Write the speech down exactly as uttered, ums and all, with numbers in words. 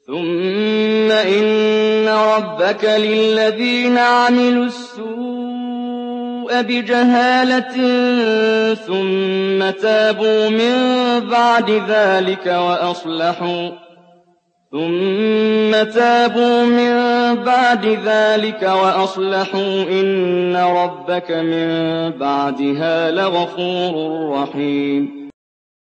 ثُمَّ إِنَّ رَبَّكَ لِلَّذِينَ عَمِلُوا السُّوءَ بِجَهَالَةٍ ثُمَّ تَابُوا مِن بَعْدِ ذَٰلِكَ وَأَصْلَحُوا ثُمَّ تابوا من بعد ذلك وأصلحوا إِنَّ رَبَّكَ مِن بَعْدِهَا لَغَفُورٌ رَّحِيمٌ